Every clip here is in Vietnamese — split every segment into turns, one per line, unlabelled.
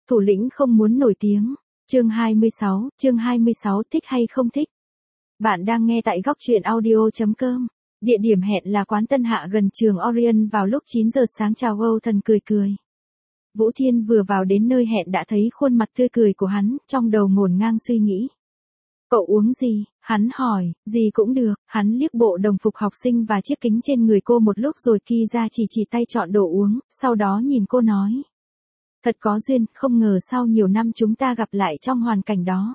Thủ lĩnh không muốn nổi tiếng. Chương 26, thích hay không thích? Bạn đang nghe tại góc truyện audio.com. Địa điểm hẹn là quán Tân Hạ gần trường Orient vào lúc 9 giờ sáng. Chào Âu Thần cười cười. Vũ Thiên vừa vào đến nơi hẹn đã thấy khuôn mặt tươi cười của hắn, trong đầu ngổn ngang suy nghĩ. Cậu uống gì? Hắn hỏi. Gì cũng được. Hắn liếc bộ đồng phục học sinh và chiếc kính trên người cô một lúc rồi ki ra chỉ tay chọn đồ uống, sau đó nhìn cô nói. Thật có duyên, không ngờ sau nhiều năm chúng ta gặp lại trong hoàn cảnh đó.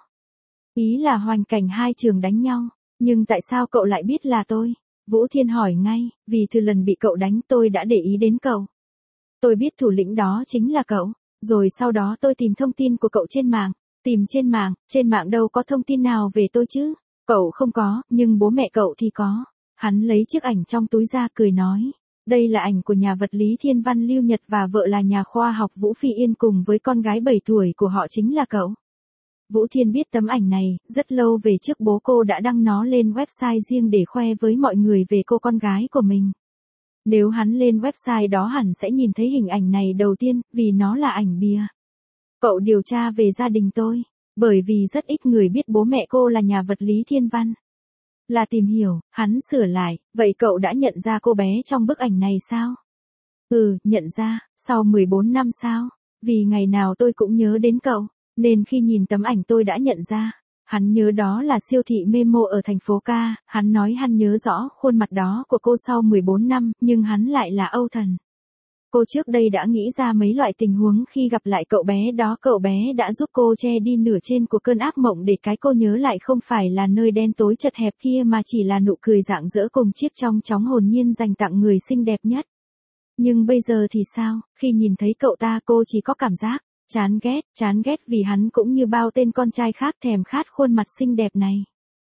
Ý là hoàn cảnh hai trường đánh nhau, nhưng tại sao cậu lại biết là tôi? Vũ Thiên hỏi ngay, vì từ lần bị cậu đánh tôi đã để ý đến cậu. Tôi biết thủ lĩnh đó chính là cậu, rồi sau đó tôi tìm thông tin của cậu trên mạng. Tìm trên mạng đâu có thông tin nào về tôi chứ? Cậu không có, nhưng bố mẹ cậu thì có. Hắn lấy chiếc ảnh trong túi ra cười nói. Đây là ảnh của nhà vật lý thiên văn Lưu Nhật và vợ là nhà khoa học Vũ Phi Yên cùng với con gái 7 tuổi của họ chính là cậu. Vũ Thiên biết tấm ảnh này, rất lâu về trước bố cô đã đăng nó lên website riêng để khoe với mọi người về cô con gái của mình. Nếu hắn lên website đó hẳn sẽ nhìn thấy hình ảnh này đầu tiên, vì nó là ảnh bìa. Cậu điều tra về gia đình tôi, bởi vì rất ít người biết bố mẹ cô là nhà vật lý thiên văn. Là tìm hiểu, hắn sửa lại, vậy cậu đã nhận ra cô bé trong bức ảnh này sao? Nhận ra, sau 14 năm sao? Vì ngày nào tôi cũng nhớ đến cậu, nên khi nhìn tấm ảnh tôi đã nhận ra. Hắn nhớ đó là siêu thị Memo ở thành phố Ca, hắn nói hắn nhớ rõ khuôn mặt đó của cô sau 14 năm, nhưng hắn lại là Âu Thần. Cô trước đây đã nghĩ ra mấy loại tình huống khi gặp lại cậu bé đó, cậu bé đã giúp cô che đi nửa trên của cơn ác mộng để cái cô nhớ lại không phải là nơi đen tối chật hẹp kia mà chỉ là nụ cười rạng rỡ cùng chiếc trong chóng hồn nhiên dành tặng người xinh đẹp nhất. Nhưng bây giờ thì sao, khi nhìn thấy cậu ta cô chỉ có cảm giác chán ghét vì hắn cũng như bao tên con trai khác thèm khát khuôn mặt xinh đẹp này.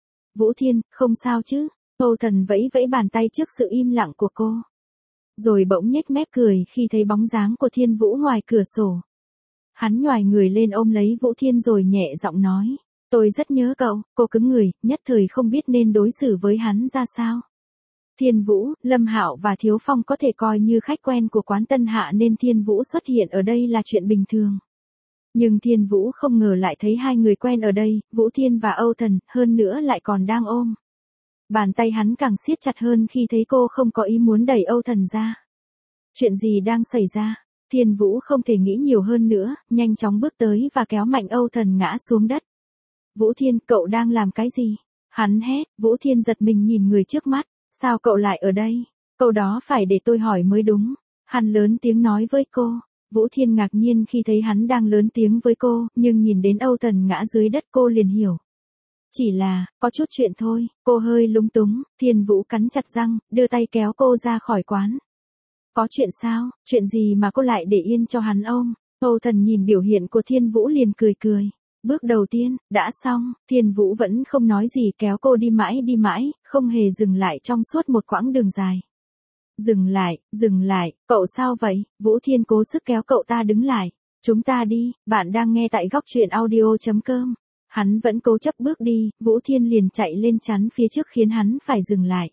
Vũ Thiên, không sao chứ? Âu Thần vẫy vẫy bàn tay trước sự im lặng của cô. Rồi bỗng nhếch mép cười khi thấy bóng dáng của Thiên Vũ ngoài cửa sổ. Hắn nhoài người lên ôm lấy Vũ Thiên rồi nhẹ giọng nói. Tôi rất nhớ cậu. Cô cứng người, nhất thời không biết nên đối xử với hắn ra sao. Thiên Vũ, Lâm Hạo và Thiếu Phong có thể coi như khách quen của quán Tân Hạ nên Thiên Vũ xuất hiện ở đây là chuyện bình thường. Nhưng Thiên Vũ không ngờ lại thấy hai người quen ở đây, Vũ Thiên và Âu Thần, hơn nữa lại còn đang ôm. Bàn tay hắn càng siết chặt hơn khi thấy cô không có ý muốn đẩy Âu Thần ra. Chuyện gì đang xảy ra? Thiên Vũ không thể nghĩ nhiều hơn nữa, nhanh chóng bước tới và kéo mạnh Âu Thần ngã xuống đất. Vũ Thiên, cậu đang làm cái gì? Hắn hét. Vũ Thiên giật mình nhìn người trước mắt. Sao cậu lại ở đây? Câu đó phải để tôi hỏi mới đúng. Hắn lớn tiếng nói với cô. Vũ Thiên ngạc nhiên khi thấy hắn đang lớn tiếng với cô, nhưng nhìn đến Âu Thần ngã dưới đất cô liền hiểu. Chỉ là, có chút chuyện thôi, cô hơi lúng túng. Thiên Vũ cắn chặt răng, đưa tay kéo cô ra khỏi quán. Có chuyện sao? Chuyện gì mà cô lại để yên cho hắn ôm? Âu Thần nhìn biểu hiện của Thiên Vũ liền cười cười. Bước đầu tiên, đã xong. Thiên Vũ vẫn không nói gì, kéo cô đi mãi, không hề dừng lại trong suốt một quãng đường dài. Dừng lại, cậu sao vậy? Vũ Thiên cố sức kéo cậu ta đứng lại. Chúng ta đi, bạn đang nghe tại góc truyện audio.com. Hắn vẫn cố chấp bước đi, Vũ Thiên liền chạy lên chắn phía trước khiến hắn phải dừng lại.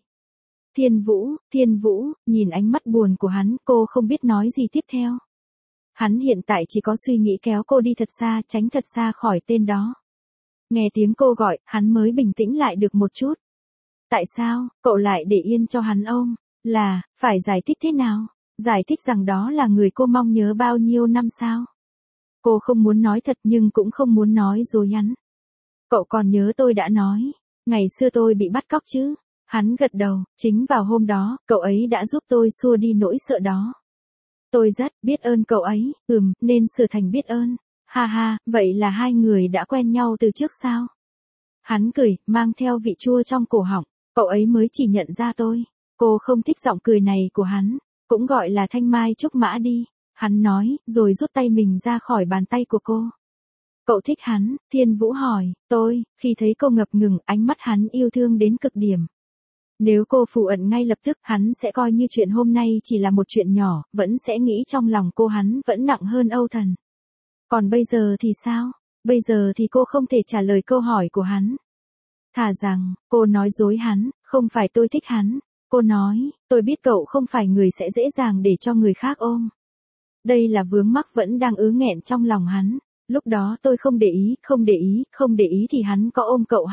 Thiên Vũ, nhìn ánh mắt buồn của hắn, cô không biết nói gì tiếp theo. Hắn hiện tại chỉ có suy nghĩ kéo cô đi thật xa, tránh thật xa khỏi tên đó. Nghe tiếng cô gọi, hắn mới bình tĩnh lại được một chút. Tại sao, cậu lại để yên cho hắn ôm? Là, phải giải thích thế nào? Giải thích rằng đó là người cô mong nhớ bao nhiêu năm sao? Cô không muốn nói thật nhưng cũng không muốn nói dối hắn. Cậu còn nhớ tôi đã nói, ngày xưa tôi bị bắt cóc chứ? Hắn gật đầu, chính vào hôm đó, cậu ấy đã giúp tôi xua đi nỗi sợ đó. Tôi rất biết ơn cậu ấy, nên sửa thành biết ơn. Ha ha, vậy là hai người đã quen nhau từ trước sao? Hắn cười, mang theo vị chua trong cổ họng, cậu ấy mới chỉ nhận ra tôi. Cô không thích giọng cười này của hắn, cũng gọi là thanh mai trúc mã đi. Hắn nói, rồi rút tay mình ra khỏi bàn tay của cô. Cậu thích hắn? Thiên Vũ hỏi. Khi thấy cô ngập ngừng, ánh mắt hắn yêu thương đến cực điểm. Nếu cô phủ ẩn ngay lập tức, hắn sẽ coi như chuyện hôm nay chỉ là một chuyện nhỏ, vẫn sẽ nghĩ trong lòng cô hắn vẫn nặng hơn Âu Thần. Còn bây giờ thì sao? Bây giờ thì cô không thể trả lời câu hỏi của hắn. Thà rằng, cô nói dối hắn, không phải tôi thích hắn. Cô nói, tôi biết cậu không phải người sẽ dễ dàng để cho người khác ôm. Đây là vướng mắc vẫn đang ứ nghẹn trong lòng hắn. Lúc đó tôi không để ý, không để ý thì hắn có ôm cậu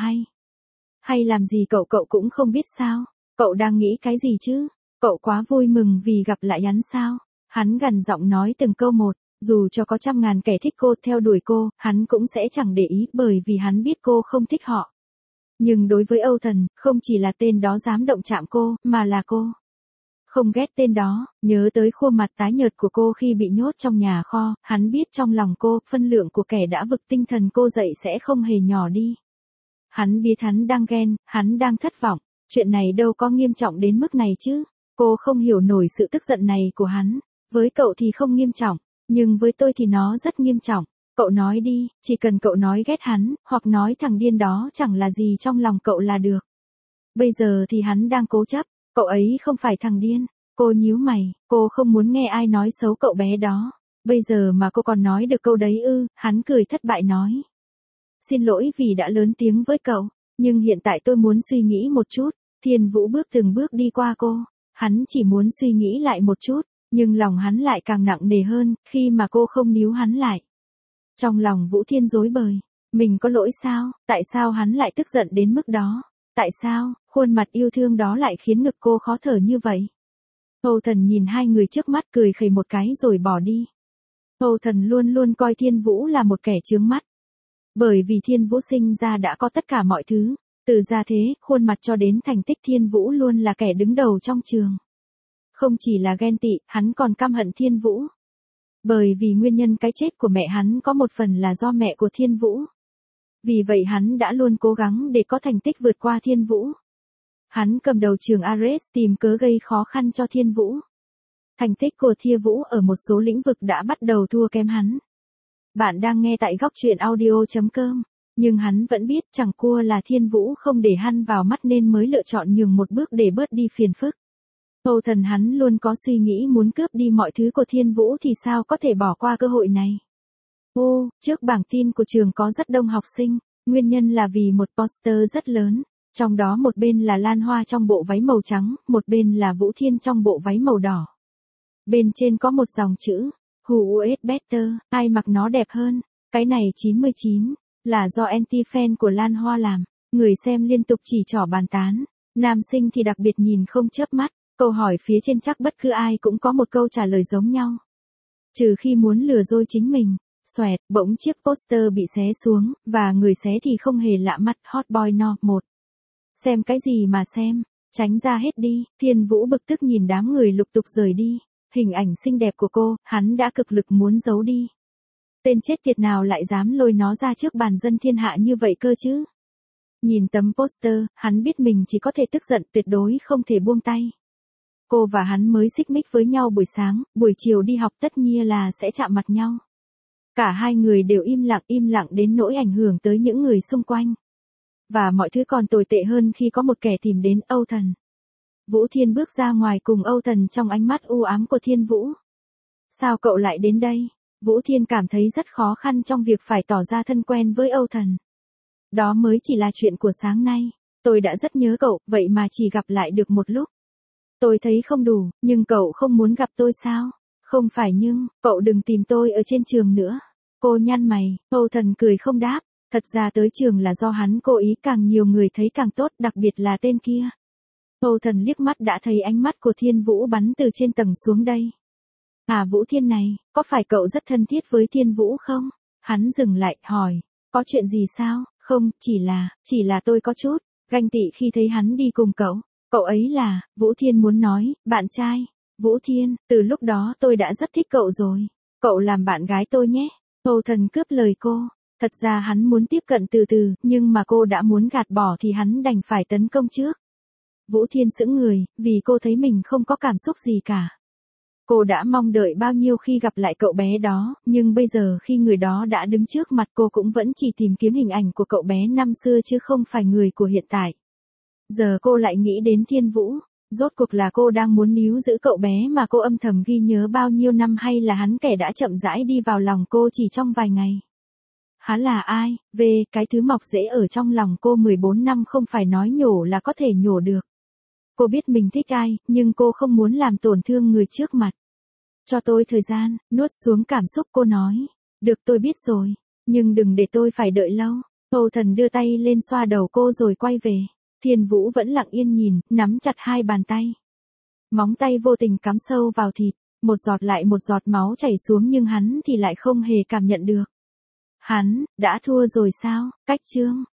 hay làm gì cậu cũng không biết sao. Cậu đang nghĩ cái gì chứ? Cậu quá vui mừng vì gặp lại hắn sao? Hắn gằn giọng nói từng câu một, dù cho có trăm ngàn kẻ thích cô theo đuổi cô, hắn cũng sẽ chẳng để ý bởi vì hắn biết cô không thích họ. Nhưng đối với Âu Thần, không chỉ là tên đó dám động chạm cô, mà là cô. Không ghét tên đó, nhớ tới khuôn mặt tái nhợt của cô khi bị nhốt trong nhà kho, hắn biết trong lòng cô, phân lượng của kẻ đã vực tinh thần cô dậy sẽ không hề nhỏ đi. Hắn biết hắn đang ghen, hắn đang thất vọng, chuyện này đâu có nghiêm trọng đến mức này chứ. Cô không hiểu nổi sự tức giận này của hắn, với cậu thì không nghiêm trọng, nhưng với tôi thì nó rất nghiêm trọng. Cậu nói đi, chỉ cần cậu nói ghét hắn, hoặc nói thằng điên đó chẳng là gì trong lòng cậu là được. Bây giờ thì hắn đang cố chấp, cậu ấy không phải thằng điên. Cô nhíu mày, cô không muốn nghe ai nói xấu cậu bé đó. Bây giờ mà cô còn nói được câu đấy ư? Hắn cười thất bại nói. Xin lỗi vì đã lớn tiếng với cậu, nhưng hiện tại tôi muốn suy nghĩ một chút. Thiên Vũ bước từng bước đi qua cô, hắn chỉ muốn suy nghĩ lại một chút, nhưng lòng hắn lại càng nặng nề hơn, khi mà cô không níu hắn lại. Trong lòng Vũ Thiên rối bời, mình có lỗi sao, tại sao hắn lại tức giận đến mức đó, tại sao, khuôn mặt yêu thương đó lại khiến ngực cô khó thở như vậy. Âu Thần nhìn hai người trước mắt cười khẩy một cái rồi bỏ đi. Âu Thần luôn luôn coi Thiên Vũ là một kẻ chướng mắt. Bởi vì Thiên Vũ sinh ra đã có tất cả mọi thứ, từ gia thế, khuôn mặt cho đến thành tích Thiên Vũ luôn là kẻ đứng đầu trong trường. Không chỉ là ghen tị, hắn còn căm hận Thiên Vũ. Bởi vì nguyên nhân cái chết của mẹ hắn có một phần là do mẹ của Thiên Vũ. Vì vậy hắn đã luôn cố gắng để có thành tích vượt qua Thiên Vũ. Hắn cầm đầu trường Ares tìm cớ gây khó khăn cho Thiên Vũ. Thành tích của Thiên Vũ ở một số lĩnh vực đã bắt đầu thua kém hắn. Bạn đang nghe tại góc truyện audio.com. Nhưng hắn vẫn biết chẳng qua là Thiên Vũ không để hắn vào mắt nên mới lựa chọn nhường một bước để bớt đi phiền phức. Âu Thần hắn luôn có suy nghĩ muốn cướp đi mọi thứ của Thiên Vũ thì sao có thể bỏ qua cơ hội này. Trước bảng tin của trường có rất đông học sinh, nguyên nhân là vì một poster rất lớn. Trong đó một bên là Lan Hoa trong bộ váy màu trắng, một bên là Vũ Thiên trong bộ váy màu đỏ. Bên trên có một dòng chữ, Who is better, ai mặc nó đẹp hơn. Cái này 99, là do anti-fan của Lan Hoa làm. Người xem liên tục chỉ trỏ bàn tán. Nam sinh thì đặc biệt nhìn không chớp mắt. Câu hỏi phía trên chắc bất cứ ai cũng có một câu trả lời giống nhau. Trừ khi muốn lừa dối chính mình. Xoẹt, bỗng chiếc poster bị xé xuống, và người xé thì không hề lạ mắt. Hot boy no 1. Xem cái gì mà xem, tránh ra hết đi. Thiên Vũ bực tức nhìn đám người lục tục rời đi. Hình ảnh xinh đẹp của cô, hắn đã cực lực muốn giấu đi. Tên chết tiệt nào lại dám lôi nó ra trước bàn dân thiên hạ như vậy cơ chứ? Nhìn tấm poster, hắn biết mình chỉ có thể tức giận, tuyệt đối không thể buông tay. Cô và hắn mới xích mích với nhau buổi sáng, buổi chiều đi học tất nhiên là sẽ chạm mặt nhau. Cả hai người đều im lặng đến nỗi ảnh hưởng tới những người xung quanh. Và mọi thứ còn tồi tệ hơn khi có một kẻ tìm đến Âu Thần. Vũ Thiên bước ra ngoài cùng Âu Thần trong ánh mắt u ám của Thiên Vũ. Sao cậu lại đến đây? Vũ Thiên cảm thấy rất khó khăn trong việc phải tỏ ra thân quen với Âu Thần. Đó mới chỉ là chuyện của sáng nay. Tôi đã rất nhớ cậu, vậy mà chỉ gặp lại được một lúc. Tôi thấy không đủ, nhưng cậu không muốn gặp tôi sao? Không phải nhưng, cậu đừng tìm tôi ở trên trường nữa. Cô nhăn mày, Âu Thần cười không đáp. Thật ra tới trường là do hắn cố ý, càng nhiều người thấy càng tốt, đặc biệt là tên kia. Âu Thần liếc mắt đã thấy ánh mắt của Thiên Vũ bắn từ trên tầng xuống đây. À Vũ Thiên này, có phải cậu rất thân thiết với Thiên Vũ không? Hắn dừng lại, hỏi, có chuyện gì sao? Không, chỉ là tôi có chút ganh tị khi thấy hắn đi cùng cậu. Cậu ấy là, Vũ Thiên muốn nói, bạn trai. Vũ Thiên, từ lúc đó tôi đã rất thích cậu rồi. Cậu làm bạn gái tôi nhé. Âu Thần cướp lời cô. Thật ra hắn muốn tiếp cận từ từ, nhưng mà cô đã muốn gạt bỏ thì hắn đành phải tấn công trước. Vũ Thiên sững người, vì cô thấy mình không có cảm xúc gì cả. Cô đã mong đợi bao nhiêu khi gặp lại cậu bé đó, nhưng bây giờ khi người đó đã đứng trước mặt cô cũng vẫn chỉ tìm kiếm hình ảnh của cậu bé năm xưa chứ không phải người của hiện tại. Giờ cô lại nghĩ đến Thiên Vũ, rốt cuộc là cô đang muốn níu giữ cậu bé mà cô âm thầm ghi nhớ bao nhiêu năm hay là hắn kẻ đã chậm rãi đi vào lòng cô chỉ trong vài ngày. Hắn là ai? Cái thứ mọc rễ ở trong lòng cô 14 năm không phải nói nhổ là có thể nhổ được. Cô biết mình thích ai, nhưng cô không muốn làm tổn thương người trước mặt. Cho tôi thời gian, nuốt xuống cảm xúc cô nói. Được tôi biết rồi, nhưng đừng để tôi phải đợi lâu. Âu Thần đưa tay lên xoa đầu cô rồi quay về. Thiên Vũ vẫn lặng yên nhìn, nắm chặt hai bàn tay. Móng tay vô tình cắm sâu vào thịt, một giọt lại một giọt máu chảy xuống nhưng hắn thì lại không hề cảm nhận được. Hắn, đã thua rồi sao, Cách Trương?